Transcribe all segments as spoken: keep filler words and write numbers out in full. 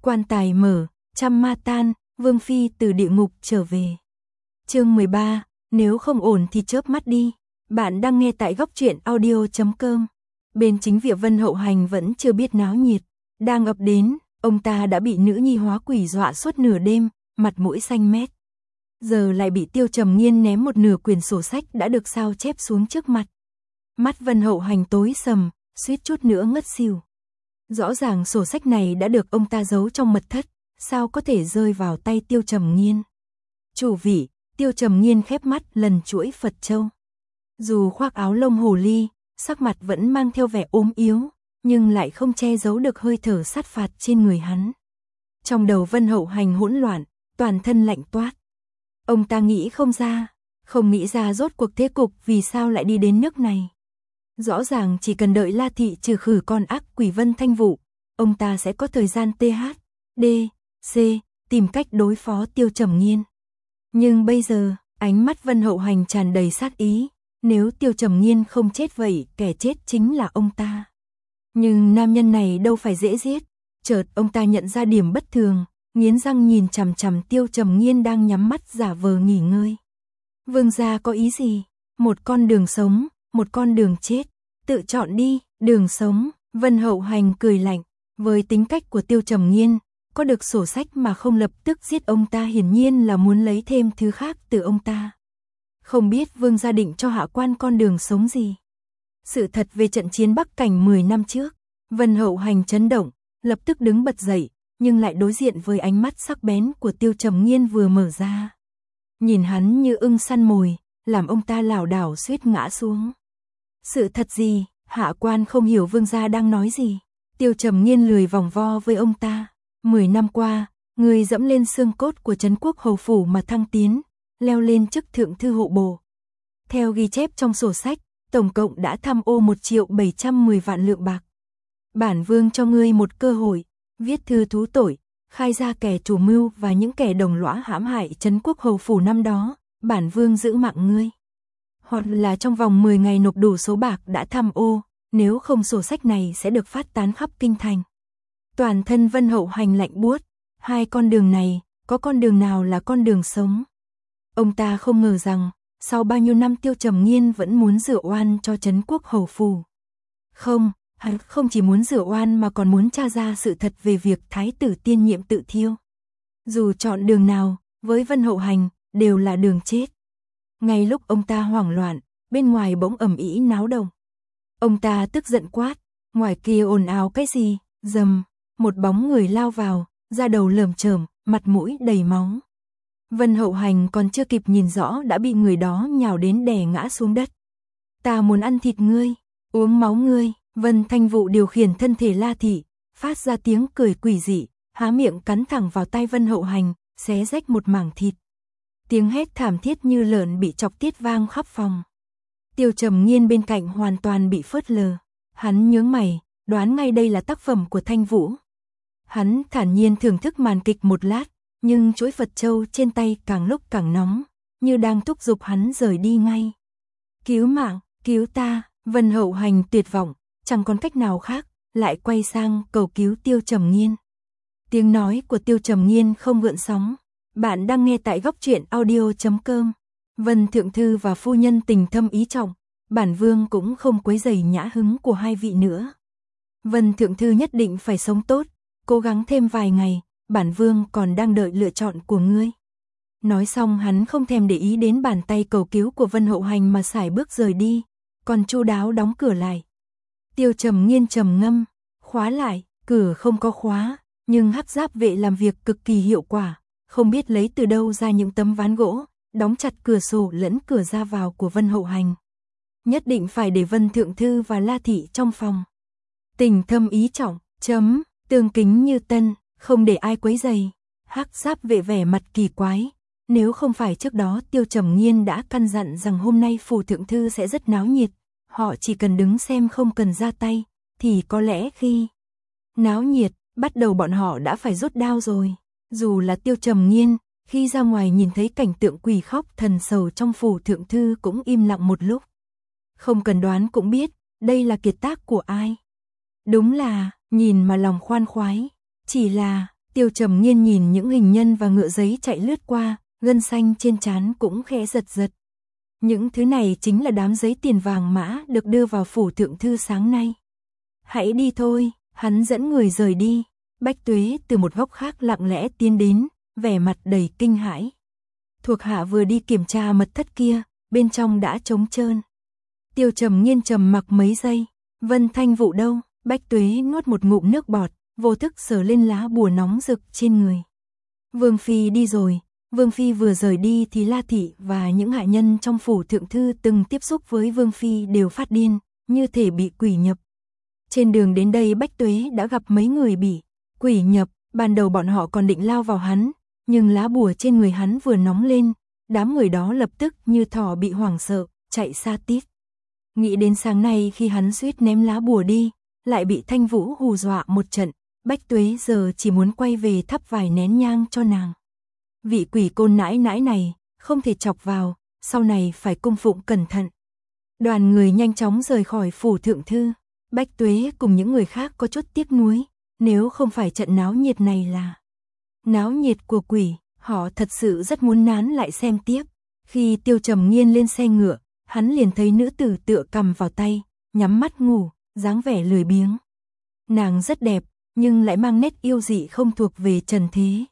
Quan tài mở, trăm ma tan, Vương Phi từ địa ngục trở về. Chương mười ba, nếu không ổn thì chớp mắt đi. Bạn đang nghe tại góc truyện audio chấm com. Bên chính viện Vân Hậu Hành vẫn chưa biết náo nhiệt. Đang ập đến, ông ta đã bị nữ nhi hóa quỷ dọa suốt nửa đêm, mặt mũi xanh mét. Giờ lại bị Tiêu Trầm Nghiên ném một nửa quyển sổ sách đã được sao chép xuống trước mặt. Mắt Vân Hậu Hành tối sầm, suýt chút nữa ngất xỉu. Rõ ràng sổ sách này đã được ông ta giấu trong mật thất, sao có thể rơi vào tay Tiêu Trầm Nghiên. Chủ vị, Tiêu Trầm Nghiên khép mắt lần chuỗi Phật châu. Dù khoác áo lông hồ ly, sắc mặt vẫn mang theo vẻ ốm yếu, nhưng lại không che giấu được hơi thở sát phạt trên người hắn. Trong đầu Vân Hậu Hành hỗn loạn, toàn thân lạnh toát. Ông ta nghĩ không ra, không nghĩ ra rốt cuộc thế cục vì sao lại đi đến nước này. Rõ ràng chỉ cần đợi La Thị trừ khử con ác quỷ Vân Thanh Vũ, ông ta sẽ có thời gian tê hát, đê, xê, tìm cách đối phó Tiêu Trầm Nghiên. Nhưng bây giờ, ánh mắt Vân Hậu Hành tràn đầy sát ý, nếu Tiêu Trầm Nghiên không chết vậy, kẻ chết chính là ông ta. Nhưng nam nhân này đâu phải dễ giết, chợt ông ta nhận ra điểm bất thường, nghiến răng nhìn chằm chằm Tiêu Trầm Nghiên đang nhắm mắt giả vờ nghỉ ngơi. Vương gia có ý gì? Một con đường sống, một con đường chết, tự chọn đi. Đường sống, Vân Hậu Hành cười lạnh, với tính cách của Tiêu Trầm Nghiên, có được sổ sách mà không lập tức giết ông ta hiển nhiên là muốn lấy thêm thứ khác từ ông ta. Không biết vương gia định cho hạ quan con đường sống gì? Sự thật về trận chiến Bắc Cảnh mười năm trước, Vân Hậu Hành chấn động, lập tức đứng bật dậy, nhưng lại đối diện với ánh mắt sắc bén của Tiêu Trầm Nghiên vừa mở ra. Nhìn hắn như ưng săn mồi, làm ông ta lảo đảo suýt ngã xuống. Sự thật gì? Hạ quan không hiểu vương gia đang nói gì. Tiêu Trầm Nghiên lười vòng vo với ông ta. Mười năm qua, người dẫm lên xương cốt của Trấn Quốc hầu phủ mà thăng tiến, leo lên chức thượng thư hộ bộ. Theo ghi chép trong sổ sách, tổng cộng đã tham ô một triệu bảy trăm mười vạn lượng bạc. Bản vương cho ngươi một cơ hội, viết thư thú tội, khai ra kẻ chủ mưu và những kẻ đồng lõa hãm hại Trấn Quốc hầu phủ năm đó, bản vương giữ mạng ngươi. Hoặc là trong vòng mười ngày nộp đủ số bạc đã tham ô, nếu không sổ sách này sẽ được phát tán khắp kinh thành. Toàn thân Vân Hậu Hành lạnh buốt, hai con đường này, có con đường nào là con đường sống? Ông ta không ngờ rằng, sau bao nhiêu năm Tiêu Trầm Nghiên vẫn muốn rửa oan cho Trấn Quốc hầu phủ. Không, hắn không chỉ muốn rửa oan mà còn muốn tra ra sự thật về việc Thái tử Tiên Nhiệm tự thiêu. Dù chọn đường nào, với Vân Hậu Hành, đều là đường chết. Ngay lúc ông ta hoảng loạn, bên ngoài bỗng ầm ĩ náo động. Ông ta tức giận quát, ngoài kia ồn ào cái gì? Rầm, một bóng người lao vào, da đầu lởm chởm, mặt mũi đầy máu. Vân Hậu Hành còn chưa kịp nhìn rõ đã bị người đó nhào đến đè ngã xuống đất. Ta muốn ăn thịt ngươi, uống máu ngươi. Vân Thanh Vũ điều khiển thân thể La Thị, phát ra tiếng cười quỷ dị, há miệng cắn thẳng vào tay Vân Hậu Hành, xé rách một mảng thịt. Tiếng hét thảm thiết như lợn bị chọc tiết vang khắp phòng. Tiêu Trầm Nghiên bên cạnh hoàn toàn bị phớt lờ. Hắn nhướng mày, đoán ngay đây là tác phẩm của Thanh Vũ. Hắn thản nhiên thưởng thức màn kịch một lát, nhưng chuỗi Phật châu trên tay càng lúc càng nóng, như đang thúc giục hắn rời đi ngay. Cứu mạng, cứu ta! Vân Hậu Hành tuyệt vọng, chẳng còn cách nào khác, lại quay sang cầu cứu Tiêu Trầm Nghiên. Tiếng nói của Tiêu Trầm Nghiên không gợn sóng. Bạn đang nghe tại góc truyện audio chấm com. Vân Thượng Thư và phu nhân tình thâm ý trọng, bản vương cũng không quấy rầy nhã hứng của hai vị nữa. Vân Thượng Thư nhất định phải sống tốt, cố gắng thêm vài ngày, bản vương còn đang đợi lựa chọn của ngươi. Nói xong hắn không thèm để ý đến bàn tay cầu cứu của Vân Hậu Hành mà sải bước rời đi, còn chu đáo đóng cửa lại. Tiêu Trầm Nghiên trầm ngâm, khóa lại, cửa không có khóa, nhưng hắc giáp vệ làm việc cực kỳ hiệu quả, không biết lấy từ đâu ra những tấm ván gỗ, đóng chặt cửa sổ lẫn cửa ra vào của Vân Hậu Hành. Nhất định phải để Vân Thượng Thư và La Thị trong phòng. Tình thâm ý trọng, chấm, tương kính như tân, không để ai quấy rầy. Hắc giáp vệ vẻ mặt kỳ quái, nếu không phải trước đó Tiêu Trầm Nghiên đã căn dặn rằng hôm nay phủ Thượng Thư sẽ rất náo nhiệt, họ chỉ cần đứng xem không cần ra tay, thì có lẽ khi náo nhiệt, bắt đầu bọn họ đã phải rút đao rồi. Dù là Tiêu Trầm Nghiên, khi ra ngoài nhìn thấy cảnh tượng quỷ khóc thần sầu trong phủ Thượng Thư cũng im lặng một lúc. Không cần đoán cũng biết, đây là kiệt tác của ai. Đúng là, nhìn mà lòng khoan khoái, chỉ là, Tiêu Trầm Nghiên nhìn những hình nhân và ngựa giấy chạy lướt qua, gân xanh trên trán cũng khẽ giật giật. Những thứ này chính là đám giấy tiền vàng mã được đưa vào phủ thượng thư sáng nay. Hãy đi thôi, hắn dẫn người rời đi. Bách Tuế từ một góc khác lặng lẽ tiến đến, vẻ mặt đầy kinh hãi. Thuộc hạ vừa đi kiểm tra mật thất kia, bên trong đã trống trơn. Tiêu Trầm Nghiên trầm mặc mấy giây. Vân Thanh Vũ đâu? Bách Tuế nuốt một ngụm nước bọt, vô thức sờ lên lá bùa nóng rực trên người. Vương Phi đi rồi. Vương Phi vừa rời đi thì La Thị và những hạ nhân trong phủ thượng thư từng tiếp xúc với Vương Phi đều phát điên, như thể bị quỷ nhập. Trên đường đến đây Bách Tuế đã gặp mấy người bị quỷ nhập, ban đầu bọn họ còn định lao vào hắn, nhưng lá bùa trên người hắn vừa nóng lên, đám người đó lập tức như thỏ bị hoảng sợ, chạy xa tít. Nghĩ đến sáng nay khi hắn suýt ném lá bùa đi, lại bị Thanh Vũ hù dọa một trận, Bách Tuế giờ chỉ muốn quay về thắp vài nén nhang cho nàng. Vị quỷ côn nãi nãi này, không thể chọc vào, sau này phải cung phụng cẩn thận. Đoàn người nhanh chóng rời khỏi phủ thượng thư, Bách Tuế cùng những người khác có chút tiếc nuối, nếu không phải trận náo nhiệt này là náo nhiệt của quỷ, họ thật sự rất muốn nán lại xem tiếp. Khi Tiêu Trầm Nghiên lên xe ngựa, hắn liền thấy nữ tử tựa cầm vào tay, nhắm mắt ngủ, dáng vẻ lười biếng. Nàng rất đẹp, nhưng lại mang nét yêu dị không thuộc về trần thế.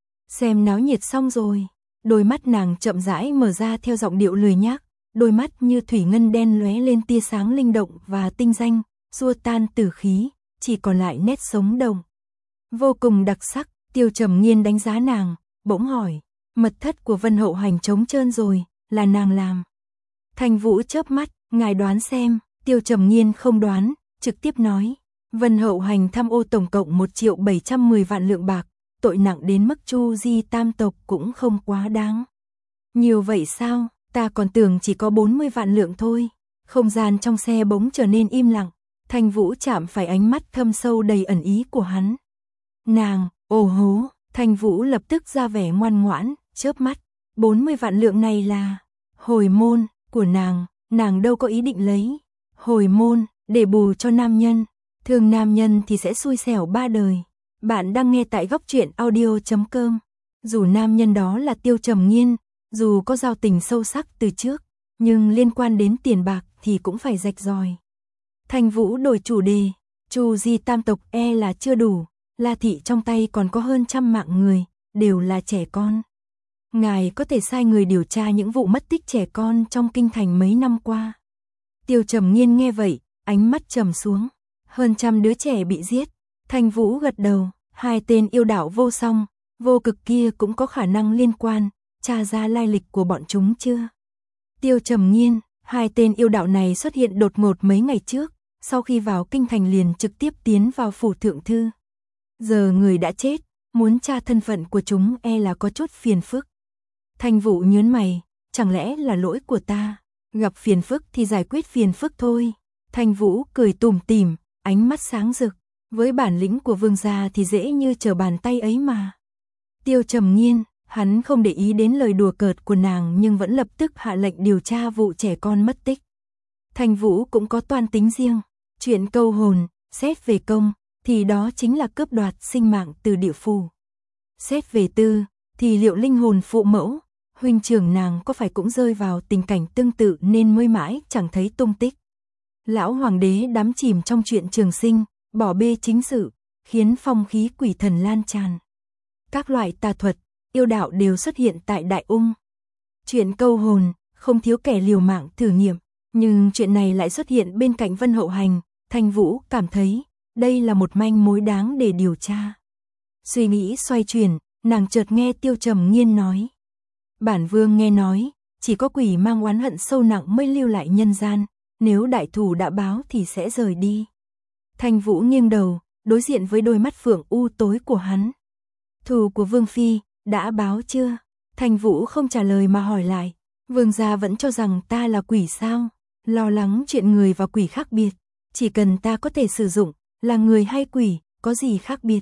Xem náo nhiệt xong rồi, đôi mắt nàng chậm rãi mở ra theo giọng điệu lười nhác, đôi mắt như thủy ngân đen lóe lên tia sáng linh động và tinh danh, xua tan tử khí, chỉ còn lại nét sống động. Vô cùng đặc sắc, Tiêu Trầm Nghiên đánh giá nàng, bỗng hỏi, mật thất của Vân Hậu Hành trống trơn rồi, là nàng làm. Thanh Vũ chớp mắt, ngài đoán xem. Tiêu Trầm Nghiên không đoán, trực tiếp nói, Vân Hậu Hành tham ô tổng cộng một triệu bảy trăm mười vạn lượng bạc, tội nặng đến mức chu di tam tộc cũng không quá đáng. Nhiều vậy sao, ta còn tưởng chỉ có bốn mươi vạn lượng thôi. Không gian trong xe bỗng trở nên im lặng, Thanh Vũ chạm phải ánh mắt thâm sâu đầy ẩn ý của hắn. Nàng, ồ hố, Thanh Vũ lập tức ra vẻ ngoan ngoãn, chớp mắt, bốn mươi vạn lượng này là hồi môn của nàng, nàng đâu có ý định lấy. Hồi môn, để bù cho nam nhân, thường nam nhân thì sẽ xui xẻo ba đời. Bạn đang nghe tại góc truyện audio chấm com. Dù nam nhân đó là Tiêu Trầm Nghiên, dù có giao tình sâu sắc từ trước, nhưng liên quan đến tiền bạc thì cũng phải rạch ròi. Thanh Vũ đổi chủ đề, chu di tam tộc e là chưa đủ, La Thị trong tay còn có hơn trăm mạng người, đều là trẻ con. Ngài có thể sai người điều tra những vụ mất tích trẻ con trong kinh thành mấy năm qua. Tiêu Trầm Nghiên nghe vậy, ánh mắt trầm xuống. Hơn trăm đứa trẻ bị giết. Thanh Vũ gật đầu, hai tên yêu đạo vô song, vô cực kia cũng có khả năng liên quan, tra ra lai lịch của bọn chúng chưa? Tiêu Trầm Nghiên, hai tên yêu đạo này xuất hiện đột ngột mấy ngày trước, sau khi vào kinh thành liền trực tiếp tiến vào phủ thượng thư. Giờ người đã chết, muốn tra thân phận của chúng e là có chút phiền phức. Thanh Vũ nhớn mày, chẳng lẽ là lỗi của ta? Gặp phiền phức thì giải quyết phiền phức thôi. Thanh Vũ cười tủm tỉm, ánh mắt sáng rực, với bản lĩnh của vương gia thì dễ như trở bàn tay ấy mà. Tiêu Trầm Nghiên, hắn không để ý đến lời đùa cợt của nàng nhưng vẫn lập tức hạ lệnh điều tra vụ trẻ con mất tích. Thanh Vũ cũng có toan tính riêng, chuyện câu hồn, xét về công, thì đó chính là cướp đoạt sinh mạng từ địa phủ. Xét về tư, thì liệu linh hồn phụ mẫu, huynh trưởng nàng có phải cũng rơi vào tình cảnh tương tự nên mới mãi chẳng thấy tung tích. Lão hoàng đế đắm chìm trong chuyện trường sinh, bỏ bê chính sự, khiến phong khí quỷ thần lan tràn. Các loại tà thuật, yêu đạo đều xuất hiện tại Đại Ung. Chuyện câu hồn, không thiếu kẻ liều mạng thử nghiệm, nhưng chuyện này lại xuất hiện bên cạnh Vân Hậu Hành. Thanh Vũ cảm thấy đây là một manh mối đáng để điều tra. Suy nghĩ xoay chuyển, nàng chợt nghe Tiêu Trầm Nghiên nói. Bản vương nghe nói, chỉ có quỷ mang oán hận sâu nặng mới lưu lại nhân gian, nếu đại thù đã báo thì sẽ rời đi. Thanh Vũ nghiêng đầu, đối diện với đôi mắt phượng u tối của hắn. Thù của Vương Phi, đã báo chưa? Thanh Vũ không trả lời mà hỏi lại. Vương gia vẫn cho rằng ta là quỷ sao? Lo lắng chuyện người và quỷ khác biệt. Chỉ cần ta có thể sử dụng, là người hay quỷ, có gì khác biệt?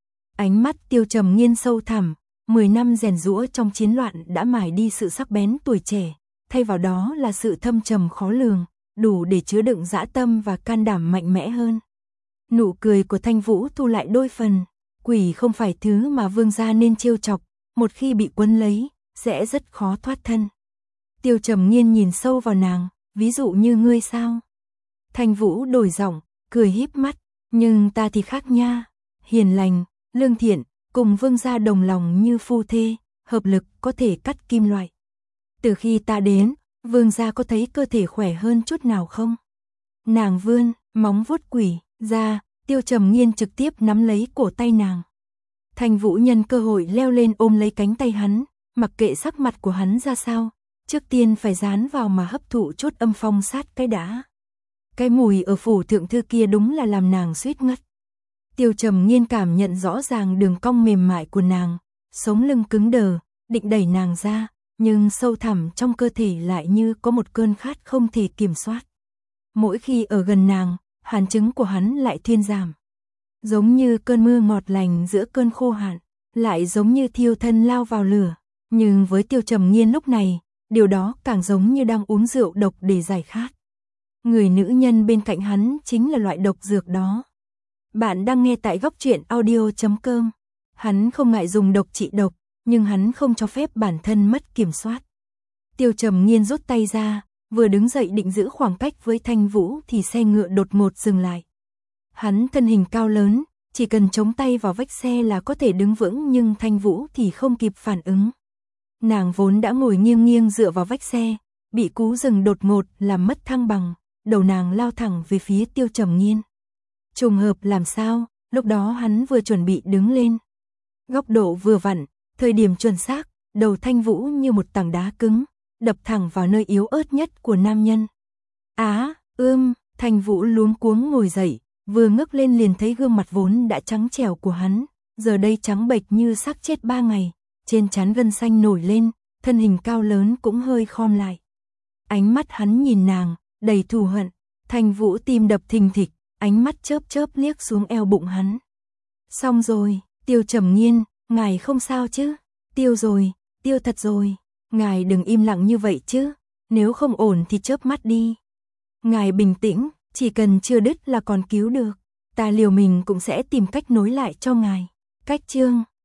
Ánh mắt Tiêu Trầm Nghiên sâu thẳm, mười năm rèn giũa trong chiến loạn đã mài đi sự sắc bén tuổi trẻ, thay vào đó là sự thâm trầm khó lường, đủ để chứa đựng dã tâm và can đảm mạnh mẽ hơn. Nụ cười của Thanh Vũ thu lại đôi phần, Quỷ không phải thứ mà vương gia nên trêu chọc, một khi bị quấn lấy, sẽ rất khó thoát thân. Tiêu Trầm Nghiên nhìn sâu vào nàng, ví dụ như ngươi sao? Thanh Vũ đổi giọng, cười híp mắt, nhưng ta thì khác nha, hiền lành, lương thiện, cùng vương gia đồng lòng như phu thê, hợp lực có thể cắt kim loại. Từ khi ta đến, vương gia có thấy cơ thể khỏe hơn chút nào không? Nàng vươn móng vuốt quỷ ra, Tiêu Trầm Nghiên trực tiếp nắm lấy cổ tay nàng. Thanh Vũ nhân cơ hội leo lên ôm lấy cánh tay hắn, mặc kệ sắc mặt của hắn ra sao, trước tiên phải dán vào mà hấp thụ chút âm phong sát cái đã. Cái mùi ở phủ thượng thư kia đúng là làm nàng suýt ngất. Tiêu Trầm Nghiên cảm nhận rõ ràng đường cong mềm mại của nàng, sống lưng cứng đờ, định đẩy nàng ra, nhưng sâu thẳm trong cơ thể lại như có một cơn khát không thể kiểm soát. Mỗi khi ở gần nàng, hàn chứng của hắn lại thuyên giảm. Giống như cơn mưa ngọt lành giữa cơn khô hạn, lại giống như thiêu thân lao vào lửa. Nhưng với Tiêu Trầm Nghiên lúc này, điều đó càng giống như đang uống rượu độc để giải khát. Người nữ nhân bên cạnh hắn chính là loại độc dược đó. Bạn đang nghe tại góc truyện audio chấm com. Hắn không ngại dùng độc trị độc, nhưng hắn không cho phép bản thân mất kiểm soát. Tiêu Trầm Nghiên rút tay ra, vừa đứng dậy định giữ khoảng cách với Thanh Vũ thì xe ngựa đột ngột dừng lại. Hắn thân hình cao lớn, chỉ cần chống tay vào vách xe là có thể đứng vững, nhưng Thanh Vũ thì không kịp phản ứng. Nàng vốn đã ngồi nghiêng nghiêng dựa vào vách xe, bị cú dừng đột ngột làm mất thăng bằng, đầu nàng lao thẳng về phía Tiêu Trầm Nghiên. Trùng hợp làm sao, lúc đó hắn vừa chuẩn bị đứng lên. Góc độ vừa vặn, thời điểm chuẩn xác, đầu Thanh Vũ như một tảng đá cứng, đập thẳng vào nơi yếu ớt nhất của nam nhân. Á, ưm, Thanh Vũ luống cuống ngồi dậy, vừa ngước lên liền thấy gương mặt vốn đã trắng trẻo của hắn, giờ đây trắng bệch như xác chết ba ngày, trên trán gân xanh nổi lên, thân hình cao lớn cũng hơi khom lại. Ánh mắt hắn nhìn nàng, đầy thù hận, Thanh Vũ tim đập thình thịch, ánh mắt chớp chớp liếc xuống eo bụng hắn. Xong rồi, Tiêu Trầm Nghiên, ngài không sao chứ? Tiêu rồi, tiêu thật rồi, ngài đừng im lặng như vậy chứ, nếu không ổn thì chớp mắt đi. Ngài bình tĩnh, chỉ cần chưa đứt là còn cứu được, ta liều mình cũng sẽ tìm cách nối lại cho ngài. Cách chương